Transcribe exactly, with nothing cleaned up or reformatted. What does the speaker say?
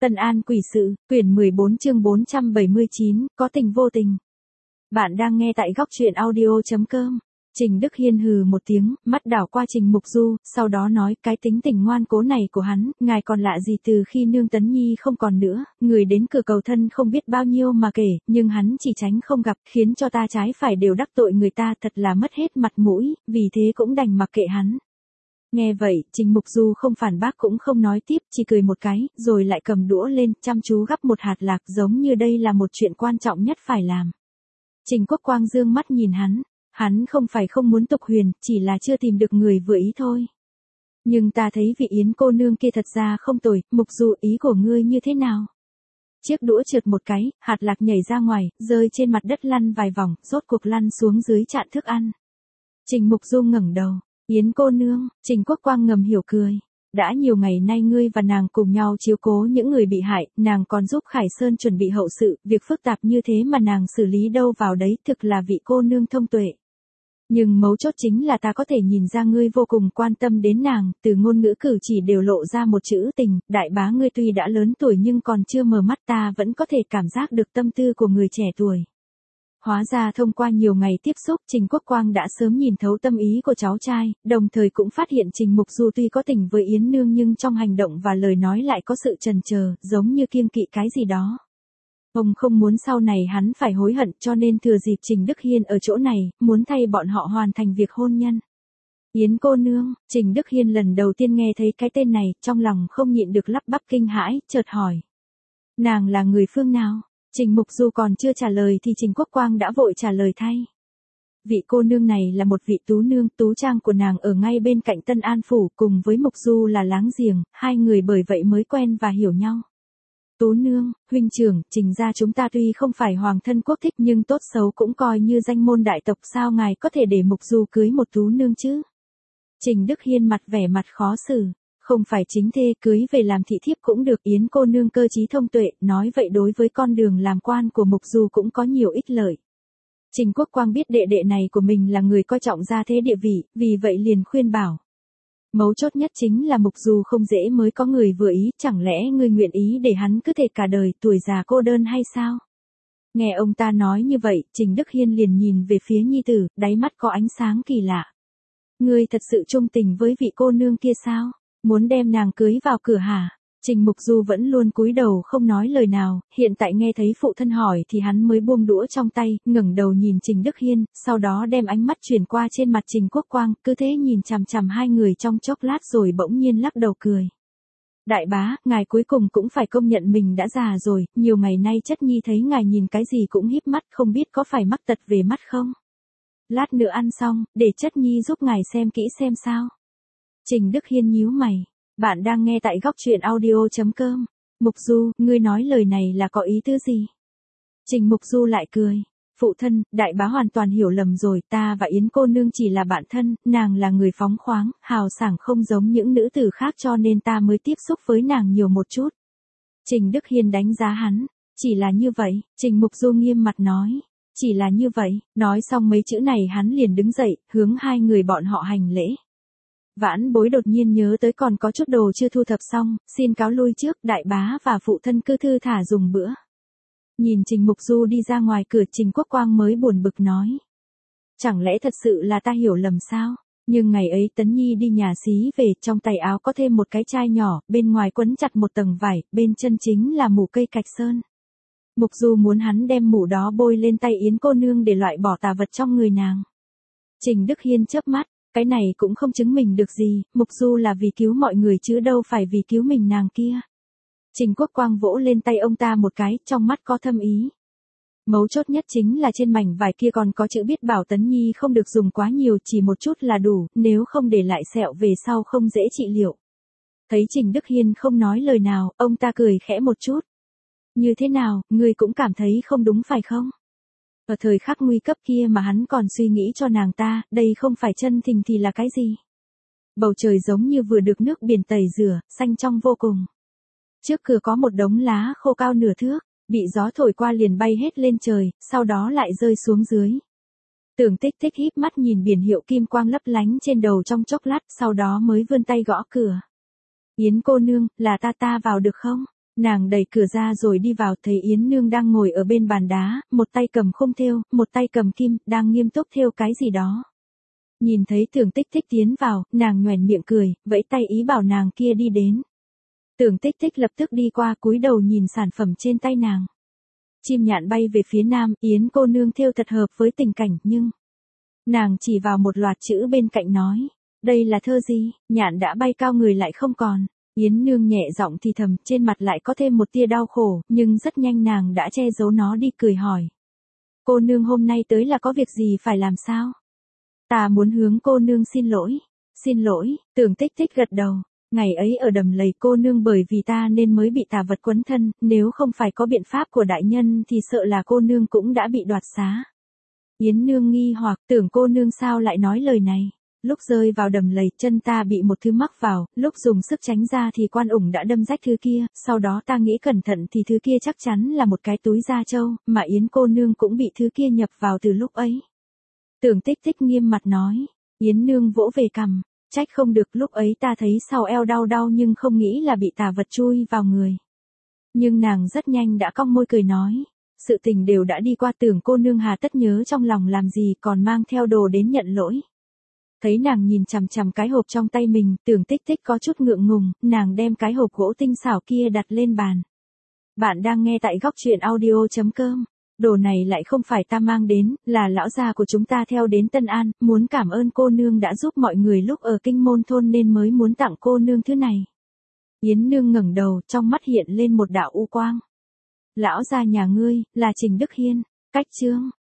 Tân An Quỷ Sự, quyển mười bốn chương bốn trăm bảy mươi chín, có tình vô tình. Bạn đang nghe tại góc truyện audio chấm com. Trình Đức Hiên hừ một tiếng, mắt đảo qua Trình Mục Du, sau đó nói, cái tính tình ngoan cố này của hắn, ngài còn lạ gì từ khi Nương Tấn Nhi không còn nữa, người đến cửa cầu thân không biết bao nhiêu mà kể, nhưng hắn chỉ tránh không gặp, khiến cho ta trái phải đều đắc tội người ta, thật là mất hết mặt mũi, vì thế cũng đành mặc kệ hắn. Nghe vậy, Trình Mục Du không phản bác cũng không nói tiếp, chỉ cười một cái, rồi lại cầm đũa lên, chăm chú gắp một hạt lạc, giống như đây là một chuyện quan trọng nhất phải làm. Trình Quốc Quang dương mắt nhìn hắn, hắn không phải không muốn tục huyền, chỉ là chưa tìm được người vừa ý thôi. Nhưng ta thấy vị Yến cô nương kia thật ra không tồi, Mục Du, ý của ngươi như thế nào? Chiếc đũa trượt một cái, hạt lạc nhảy ra ngoài, rơi trên mặt đất lăn vài vòng, rốt cuộc lăn xuống dưới chạn thức ăn. Trình Mục Du ngẩng đầu. Yến cô nương, Trình Quốc Quang ngầm hiểu cười. Đã nhiều ngày nay ngươi và nàng cùng nhau chiếu cố những người bị hại, nàng còn giúp Khải Sơn chuẩn bị hậu sự, việc phức tạp như thế mà nàng xử lý đâu vào đấy, thực là vị cô nương thông tuệ. Nhưng mấu chốt chính là ta có thể nhìn ra ngươi vô cùng quan tâm đến nàng, từ ngôn ngữ cử chỉ đều lộ ra một chữ tình, đại bá ngươi tuy đã lớn tuổi nhưng còn chưa mở mắt, ta vẫn có thể cảm giác được tâm tư của người trẻ tuổi. Hóa ra thông qua nhiều ngày tiếp xúc, Trình Quốc Quang đã sớm nhìn thấu tâm ý của cháu trai, đồng thời cũng phát hiện Trình Mục Du tuy có tình với Yến Nương nhưng trong hành động và lời nói lại có sự chần chờ, giống như kiêng kỵ cái gì đó. Ông không muốn sau này hắn phải hối hận, cho nên thừa dịp Trình Đức Hiên ở chỗ này, muốn thay bọn họ hoàn thành việc hôn nhân. Yến cô nương, Trình Đức Hiên lần đầu tiên nghe thấy cái tên này, trong lòng không nhịn được lắp bắp kinh hãi, chợt hỏi. Nàng là người phương nào? Trình Mục Du còn chưa trả lời thì Trình Quốc Quang đã vội trả lời thay. Vị cô nương này là một vị tú nương, tú trang của nàng ở ngay bên cạnh Tân An Phủ, cùng với Mục Du là láng giềng, hai người bởi vậy mới quen và hiểu nhau. Tú nương, huynh trưởng, Trình gia chúng ta tuy không phải hoàng thân quốc thích nhưng tốt xấu cũng coi như danh môn đại tộc, sao ngài có thể để Mục Du cưới một tú nương chứ? Trình Đức Hiên mặt vẻ mặt khó xử. Không phải chính thê, cưới về làm thị thiếp cũng được, Yến cô nương cơ trí thông tuệ, nói vậy đối với con đường làm quan của Mục Du cũng có nhiều ích lợi. Trình Quốc Quang biết đệ đệ này của mình là người coi trọng gia thế địa vị, vì vậy liền khuyên bảo. Mấu chốt nhất chính là Mục Du không dễ mới có người vừa ý, chẳng lẽ ngươi nguyện ý để hắn cứ thể cả đời tuổi già cô đơn hay sao? Nghe ông ta nói như vậy, Trình Đức Hiên liền nhìn về phía nhi tử, đáy mắt có ánh sáng kỳ lạ. Ngươi thật sự trung tình với vị cô nương kia sao? Muốn đem nàng cưới vào cửa hả? Trình Mục Du vẫn luôn cúi đầu không nói lời nào, hiện tại nghe thấy phụ thân hỏi thì hắn mới buông đũa trong tay, ngẩng đầu nhìn Trình Đức Hiên, sau đó đem ánh mắt chuyển qua trên mặt Trình Quốc Quang, cứ thế nhìn chằm chằm hai người trong chốc lát rồi bỗng nhiên lắc đầu cười. Đại bá, ngài cuối cùng cũng phải công nhận mình đã già rồi, nhiều ngày nay chất nhi thấy ngài nhìn cái gì cũng híp mắt, không biết có phải mắc tật về mắt không? Lát nữa ăn xong, để chất nhi giúp ngài xem kỹ xem sao. Trình Đức Hiên nhíu mày. Bạn đang nghe tại góc truyện audio chấm com. Mục Du, ngươi nói lời này là có ý tứ gì? Trình Mục Du lại cười. Phụ thân, đại bá hoàn toàn hiểu lầm rồi, ta và Yến cô nương chỉ là bạn thân, nàng là người phóng khoáng, hào sảng không giống những nữ tử khác cho nên ta mới tiếp xúc với nàng nhiều một chút. Trình Đức Hiên đánh giá hắn. Chỉ là như vậy, Trình Mục Du nghiêm mặt nói. Chỉ là như vậy, nói xong mấy chữ này hắn liền đứng dậy, hướng hai người bọn họ hành lễ. Vãn Bối đột nhiên nhớ tới còn có chút đồ chưa thu thập xong, xin cáo lui trước, đại bá và phụ thân cứ thư thả dùng bữa. Nhìn Trình Mục Du đi ra ngoài cửa, Trình Quốc Quang mới buồn bực nói. Chẳng lẽ thật sự là ta hiểu lầm sao? Nhưng ngày ấy Tấn Nhi đi nhà xí về, trong tay áo có thêm một cái chai nhỏ, bên ngoài quấn chặt một tầng vải, bên chân chính là mủ cây cạch sơn. Mục Du muốn hắn đem mủ đó bôi lên tay Yến cô nương để loại bỏ tà vật trong người nàng. Trình Đức Hiên chớp mắt. Cái này cũng không chứng minh được gì, Mục Du là vì cứu mọi người chứ đâu phải vì cứu mình nàng kia. Trình Quốc Quang vỗ lên tay ông ta một cái, trong mắt có thâm ý. Mấu chốt nhất chính là trên mảnh vải kia còn có chữ viết bảo Tấn Nhi không được dùng quá nhiều, chỉ một chút là đủ, nếu không để lại sẹo về sau không dễ trị liệu. Thấy Trình Đức Hiên không nói lời nào, ông ta cười khẽ một chút. Như thế nào, ngươi cũng cảm thấy không đúng phải không? Ở thời khắc nguy cấp kia mà hắn còn suy nghĩ cho nàng ta, đây không phải chân tình thì là cái gì? Bầu trời giống như vừa được nước biển tẩy rửa, xanh trong vô cùng. Trước cửa có một đống lá khô cao nửa thước, bị gió thổi qua liền bay hết lên trời, sau đó lại rơi xuống dưới. Tưởng Tích Tích híp mắt nhìn biển hiệu kim quang lấp lánh trên đầu trong chốc lát, sau đó mới vươn tay gõ cửa. Yến cô nương, là ta ta vào được không? Nàng đẩy cửa ra rồi đi vào, thấy Yến Nương đang ngồi ở bên bàn đá, một tay cầm khung thêu, một tay cầm kim, đang nghiêm túc thêu cái gì đó. Nhìn thấy Tưởng Tích Tích tiến vào, nàng nhoẻn miệng cười, vẫy tay ý bảo nàng kia đi đến. Tưởng Tích Tích lập tức đi qua, cúi đầu nhìn sản phẩm trên tay nàng. Chim nhạn bay về phía nam, Yến cô nương thêu thật hợp với tình cảnh, nhưng nàng chỉ vào một loạt chữ bên cạnh nói, đây là thơ gì? Nhạn đã bay cao người lại không còn. Yến Nương nhẹ giọng thì thầm, trên mặt lại có thêm một tia đau khổ, nhưng rất nhanh nàng đã che giấu nó đi, cười hỏi. Cô nương hôm nay tới là có việc gì phải làm sao? Ta muốn hướng cô nương xin lỗi. Xin lỗi, Tưởng Tích Tích gật đầu. Ngày ấy ở đầm lầy cô nương bởi vì ta nên mới bị tà vật quấn thân, nếu không phải có biện pháp của đại nhân thì sợ là cô nương cũng đã bị đoạt xá. Yến Nương nghi hoặc, tưởng cô nương sao lại nói lời này. Lúc rơi vào đầm lầy, chân ta bị một thứ mắc vào, lúc dùng sức tránh ra thì quan ủng đã đâm rách thứ kia, sau đó ta nghĩ cẩn thận thì thứ kia chắc chắn là một cái túi da trâu, mà Yến cô nương cũng bị thứ kia nhập vào từ lúc ấy. Tưởng Tích Tích nghiêm mặt nói, Yến Nương vỗ về cằm, trách không được, lúc ấy ta thấy sau eo đau đau nhưng không nghĩ là bị tà vật chui vào người. Nhưng nàng rất nhanh đã cong môi cười nói, sự tình đều đã đi qua, tưởng cô nương hà tất nhớ trong lòng làm gì còn mang theo đồ đến nhận lỗi. Thấy nàng nhìn chằm chằm cái hộp trong tay mình, Tưởng Tích Tích có chút ngượng ngùng, nàng đem cái hộp gỗ tinh xảo kia đặt lên bàn. Bạn đang nghe tại góc truyện audio chấm com. Đồ này lại không phải ta mang đến, là lão gia của chúng ta theo đến Tân An, muốn cảm ơn cô nương đã giúp mọi người lúc ở Kinh Môn thôn nên mới muốn tặng cô nương thứ này. Yến Nương ngẩng đầu, trong mắt hiện lên một đạo u quang. Lão gia nhà ngươi, là Trình Đức Hiên. Cách chương